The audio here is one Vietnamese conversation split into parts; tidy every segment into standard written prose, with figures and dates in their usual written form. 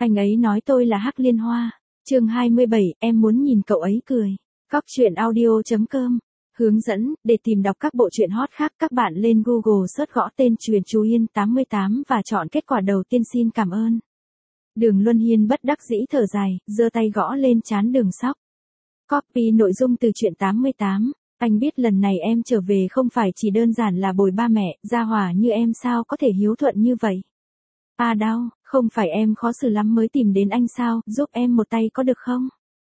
Anh ấy nói tôi là Hắc Liên Hoa. Chương 27, em muốn nhìn cậu ấy cười. Cóc truyện audio.com. Hướng dẫn, để tìm đọc các bộ truyện hot khác các bạn lên Google search gõ tên Truyện Chú Yên 88 và chọn kết quả đầu tiên. Xin cảm ơn. Đường Luân Hiên bất đắc dĩ thở dài, giơ tay gõ lên trán Đường Sóc. Copy nội dung từ truyện 88. Anh biết lần này em trở về không phải chỉ đơn giản là bồi ba mẹ, gia hỏa như em sao có thể hiếu thuận như vậy. À đau, không phải em khó xử lắm mới tìm đến anh sao, giúp em một tay có được không?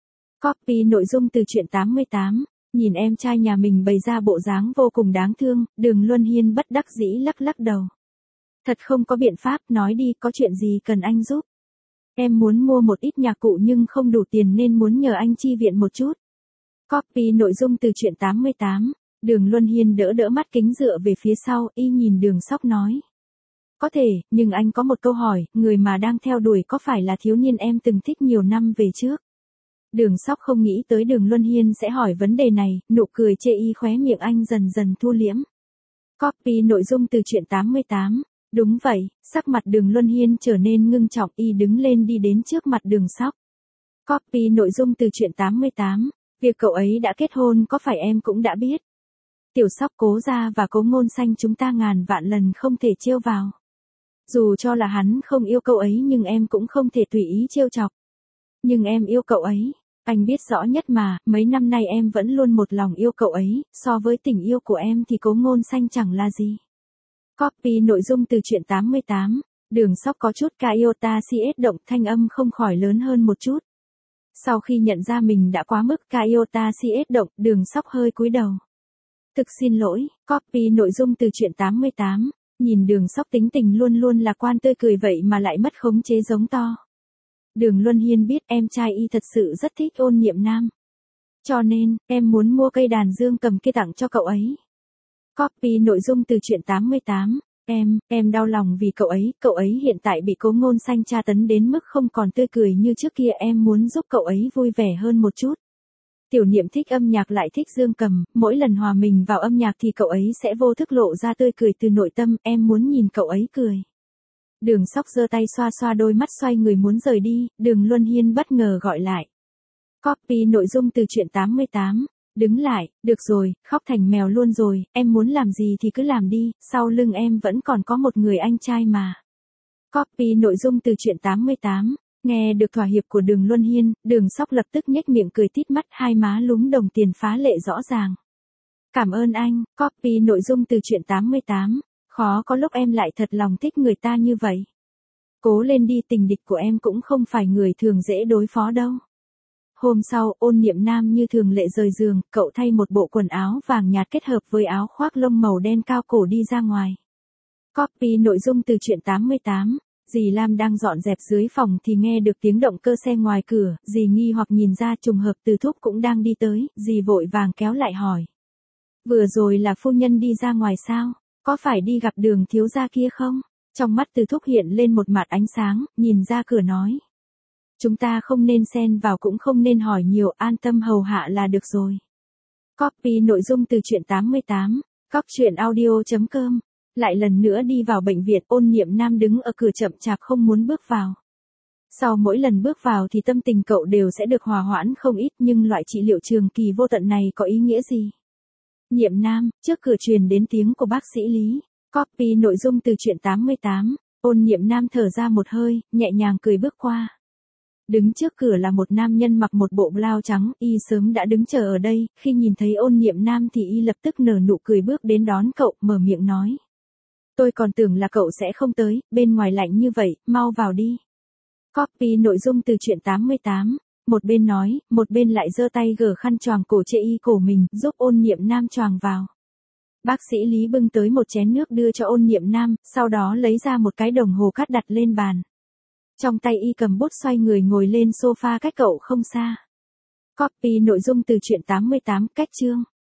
Copy nội dung từ truyện 88. Nhìn em trai nhà mình bày ra bộ dáng vô cùng đáng thương, Đường Luân Hiên bất đắc dĩ lắc lắc đầu. Thật không có biện pháp, nói đi, có chuyện gì cần anh giúp? Em muốn mua một ít nhạc cụ nhưng không đủ tiền nên muốn nhờ anh chi viện một chút. Copy nội dung từ truyện 88. Đường Luân Hiên đỡ đỡ mắt kính dựa về phía sau, y nhìn Đường Sóc nói. Có thể, nhưng anh có một câu hỏi, người mà đang theo đuổi có phải là thiếu niên em từng thích nhiều năm về trước? Đường Sóc không nghĩ tới Đường Luân Hiên sẽ hỏi vấn đề này, nụ cười chê y khóe miệng anh dần dần thu liễm. Copy nội dung từ truyện 88. Đúng vậy, sắc mặt Đường Luân Hiên trở nên ngưng trọng, y đứng lên đi đến trước mặt Đường Sóc. Copy nội dung từ truyện 88. Việc cậu ấy đã kết hôn có phải em cũng đã biết? Tiểu Sóc, Cố gia và Cố Ngôn Xanh chúng ta ngàn vạn lần không thể trêu vào. Dù cho là hắn không yêu cậu ấy nhưng em cũng không thể tùy ý trêu chọc. Nhưng em yêu cậu ấy, anh biết rõ nhất mà, mấy năm nay em vẫn luôn một lòng yêu cậu ấy, so với tình yêu của em thì Cố Ngôn Xanh chẳng là gì. Copy nội dung từ truyện 88. Đường Sóc có chút Iota CS động, thanh âm không khỏi lớn hơn một chút. Sau khi nhận ra mình đã quá mức Iota CS động, Đường Sóc hơi cúi đầu. Thực xin lỗi. Copy nội dung từ truyện 88. Nhìn Đường Sóc tính tình luôn luôn lạc quan tươi cười vậy mà lại mất khống chế giống to. Đường Luân Hiên biết em trai y thật sự rất thích Ôn Niệm Nam. Cho nên, em muốn mua cây đàn dương cầm kia tặng cho cậu ấy. Copy nội dung từ truyện 88. Em đau lòng vì cậu ấy hiện tại bị Cố Ngôn Xanh tra tấn đến mức không còn tươi cười như trước kia, em muốn giúp cậu ấy vui vẻ hơn một chút. Tiểu Niệm thích âm nhạc lại thích dương cầm, mỗi lần hòa mình vào âm nhạc thì cậu ấy sẽ vô thức lộ ra tươi cười từ nội tâm, em muốn nhìn cậu ấy cười. Đường Sóc giơ tay xoa xoa đôi mắt xoay người muốn rời đi, Đường Luân Hiên bất ngờ gọi lại. Copy nội dung từ truyện 88. Đứng lại, được rồi, khóc thành mèo luôn rồi, em muốn làm gì thì cứ làm đi, sau lưng em vẫn còn có một người anh trai mà. Copy nội dung từ truyện 88. Nghe được thỏa hiệp của Đường Luân Hiên, Đường Sóc lập tức nhếch miệng cười tít mắt, hai má lúm đồng tiền phá lệ rõ ràng. Cảm ơn anh. Copy nội dung từ truyện 88. Khó có lúc em lại thật lòng thích người ta như vậy. Cố lên đi, tình địch của em cũng không phải người thường dễ đối phó đâu. Hôm sau, Ôn Niệm Nam như thường lệ rời giường, cậu thay một bộ quần áo vàng nhạt kết hợp với áo khoác lông màu đen cao cổ đi ra ngoài. Copy nội dung từ truyện 88. Dì Lam đang dọn dẹp dưới phòng thì nghe được tiếng động cơ xe ngoài cửa, dì nghi hoặc nhìn ra trùng hợp Từ Thúc cũng đang đi tới, dì vội vàng kéo lại hỏi. Vừa rồi là phu nhân đi ra ngoài sao? Có phải đi gặp Đường thiếu gia kia không? Trong mắt Từ Thúc hiện lên một mạt ánh sáng, nhìn ra cửa nói. Chúng ta không nên xen vào cũng không nên hỏi nhiều, an tâm hầu hạ là được rồi. Copy nội dung từ truyện 88. Cóc truyện audio.com. Lại lần nữa đi vào bệnh viện, Ôn Niệm Nam đứng ở cửa chậm chạp không muốn bước vào. Sau mỗi lần bước vào thì tâm tình cậu đều sẽ được hòa hoãn không ít, nhưng loại trị liệu trường kỳ vô tận này có ý nghĩa gì? Niệm Nam, trước cửa truyền đến tiếng của bác sĩ Lý. Copy nội dung từ truyện 88. Ôn Niệm Nam thở ra một hơi, nhẹ nhàng cười bước qua. Đứng trước cửa là một nam nhân mặc một bộ blau trắng, y sớm đã đứng chờ ở đây, khi nhìn thấy Ôn Niệm Nam thì y lập tức nở nụ cười bước đến đón cậu, mở miệng nói. Tôi còn tưởng là cậu sẽ không tới, bên ngoài lạnh như vậy, mau vào đi. Copy nội dung từ truyện 88. Một bên nói, một bên lại giơ tay gỡ khăn choàng cổ che y cổ mình, giúp Ôn Niệm Nam choàng vào. Bác sĩ Lý bưng tới một chén nước đưa cho Ôn Niệm Nam, sau đó lấy ra một cái đồng hồ cát đặt lên bàn. Trong tay y cầm bút xoay người ngồi lên sofa cách cậu không xa. Copy nội dung từ truyện 88, cách chương.